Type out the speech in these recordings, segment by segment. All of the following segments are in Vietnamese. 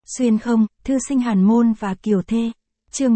Xuyên không, thư sinh Hàn Môn và Kiều Thê. Chương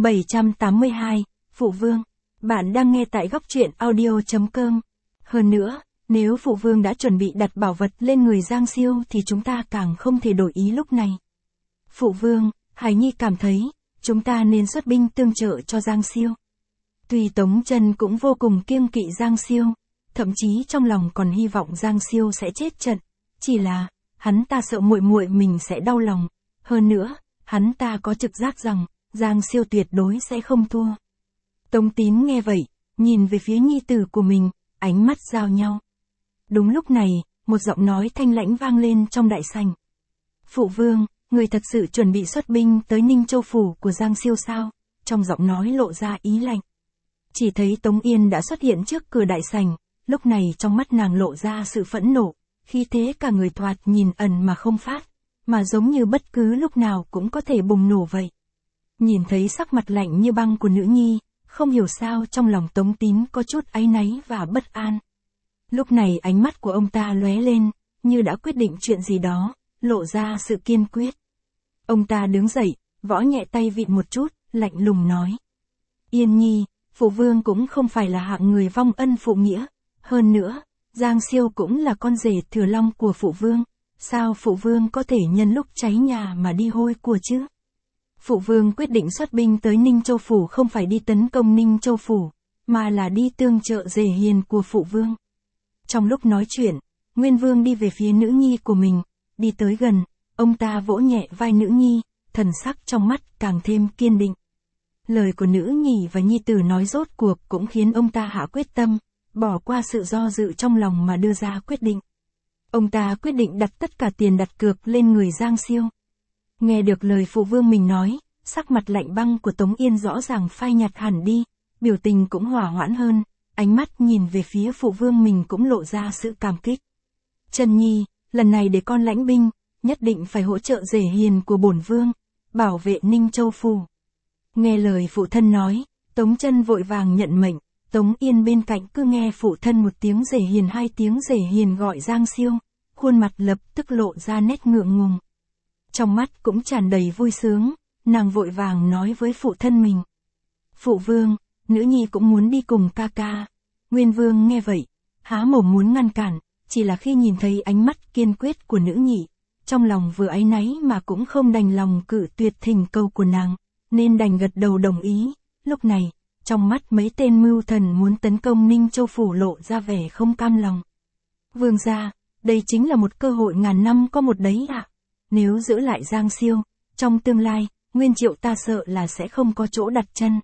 782, Phụ Vương. Bạn đang nghe tại góc truyện audio.com. Hơn nữa, nếu Phụ Vương đã chuẩn bị đặt bảo vật lên người Giang Siêu thì chúng ta càng không thể đổi ý lúc này. Phụ Vương, Hải Nhi cảm thấy, chúng ta nên xuất binh tương trợ cho Giang Siêu. Tuy Tống Chân cũng vô cùng kiêng kỵ Giang Siêu, thậm chí trong lòng còn hy vọng Giang Siêu sẽ chết trận, chỉ là, hắn ta sợ muội muội mình sẽ đau lòng. Hơn nữa, hắn ta có trực giác rằng, Giang Siêu tuyệt đối sẽ không thua. Tống Tín nghe vậy, nhìn về phía nhi tử của mình, ánh mắt giao nhau. Đúng lúc này, một giọng nói thanh lãnh vang lên trong đại sảnh. Phụ Vương, người thật sự chuẩn bị xuất binh tới Ninh Châu phủ của Giang Siêu sao? Trong giọng nói lộ ra ý lạnh. Chỉ thấy Tống Yên đã xuất hiện trước cửa đại sảnh, lúc này trong mắt nàng lộ ra sự phẫn nộ, khi thế cả người thoạt nhìn ẩn mà không phát, mà giống như bất cứ lúc nào cũng có thể bùng nổ vậy. Nhìn thấy sắc mặt lạnh như băng của nữ nhi, không hiểu sao trong lòng Tống Tín có chút áy náy và bất an. Lúc này ánh mắt của ông ta lóe lên, như đã quyết định chuyện gì đó, lộ ra sự kiên quyết. Ông ta đứng dậy, võ nhẹ tay vịn một chút, lạnh lùng nói. Yên Nhi, Phụ Vương cũng không phải là hạng người vong ân phụ nghĩa. Hơn nữa, Giang Siêu cũng là con rể thừa long của Phụ Vương. Sao Phụ Vương có thể nhân lúc cháy nhà mà đi hôi của chứ? Phụ Vương quyết định xuất binh tới Ninh Châu phủ không phải đi tấn công Ninh Châu phủ, mà là đi tương trợ rể hiền của Phụ Vương. Trong lúc nói chuyện, Nguyên Vương đi về phía nữ nhi của mình, đi tới gần, ông ta vỗ nhẹ vai nữ nhi, thần sắc trong mắt càng thêm kiên định. Lời của nữ nhi và nhi tử nói rốt cuộc cũng khiến ông ta hạ quyết tâm, bỏ qua sự do dự trong lòng mà đưa ra quyết định. Ông ta quyết định đặt tất cả tiền đặt cược lên người Giang Siêu. Nghe được lời Phụ Vương mình nói, sắc mặt lạnh băng của Tống Yên rõ ràng phai nhạt hẳn đi, biểu tình cũng hòa hoãn hơn, ánh mắt nhìn về phía Phụ Vương mình cũng lộ ra sự cảm kích. Trần Nhi, lần này để con lãnh binh, nhất định phải hỗ trợ rể hiền của bổn Vương, bảo vệ Ninh Châu phủ. Nghe lời phụ thân nói, Tống Chân vội vàng nhận mệnh, Tống Yên bên cạnh cứ nghe phụ thân một tiếng rể hiền hai tiếng rể hiền gọi Giang Siêu, khuôn mặt lập tức lộ ra nét ngượng ngùng. Trong mắt cũng tràn đầy vui sướng, nàng vội vàng nói với phụ thân mình. Phụ Vương, nữ nhi cũng muốn đi cùng ca ca. Nguyên Vương nghe vậy, há mồm muốn ngăn cản, chỉ là khi nhìn thấy ánh mắt kiên quyết của nữ nhị, trong lòng vừa áy náy mà cũng không đành lòng cự tuyệt thỉnh cầu của nàng, nên đành gật đầu đồng ý. Lúc này, trong mắt mấy tên mưu thần muốn tấn công Ninh Châu phủ lộ ra vẻ không cam lòng. Vương gia, đây chính là một cơ hội ngàn năm có một đấy ạ. Nếu giữ lại Giang Siêu, trong tương lai, Nguyên Triệu ta sợ là sẽ không có chỗ đặt chân.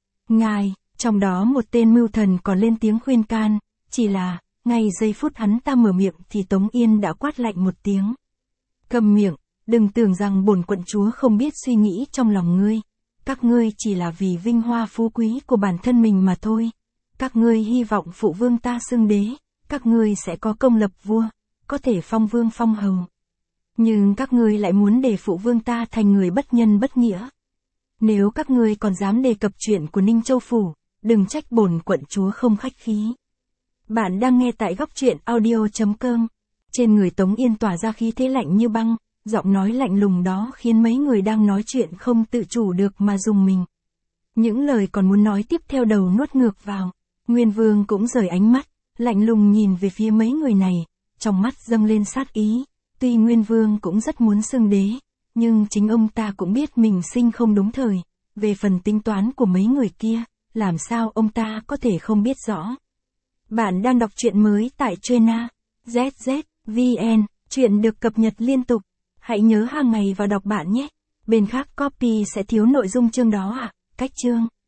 Ngài, trong đó một tên mưu thần còn lên tiếng khuyên can, chỉ là, ngay giây phút hắn ta mở miệng thì Tống Yên đã quát lạnh một tiếng. Câm miệng, đừng tưởng rằng bổn quận chúa không biết suy nghĩ trong lòng ngươi. Các ngươi chỉ là vì vinh hoa phú quý của bản thân mình mà thôi. Các ngươi hy vọng Phụ Vương ta xưng đế, các ngươi sẽ có công lập vua, có thể phong vương phong hầu. Nhưng các ngươi lại muốn để Phụ Vương ta thành người bất nhân bất nghĩa. Nếu các ngươi còn dám đề cập chuyện của Ninh Châu phủ, đừng trách bổn quận chúa không khách khí. Bạn đang nghe tại góc truyện audio.com. Trên người Tống Yên tỏa ra khí thế lạnh như băng, giọng nói lạnh lùng đó khiến mấy người đang nói chuyện không tự chủ được mà rùng mình. Những lời còn muốn nói tiếp theo đầu nuốt ngược vào. Nguyên Vương cũng rời ánh mắt, lạnh lùng nhìn về phía mấy người này, trong mắt dâng lên sát ý. Tuy Nguyên Vương cũng rất muốn xưng đế, nhưng chính ông ta cũng biết mình sinh không đúng thời. Về phần tính toán của mấy người kia, làm sao ông ta có thể không biết rõ. Bạn đang đọc truyện mới tại Trena, ZZVN, truyện được cập nhật liên tục. Hãy nhớ hàng ngày vào đọc bạn nhé. Bên khác copy sẽ thiếu nội dung chương đó à, cách chương.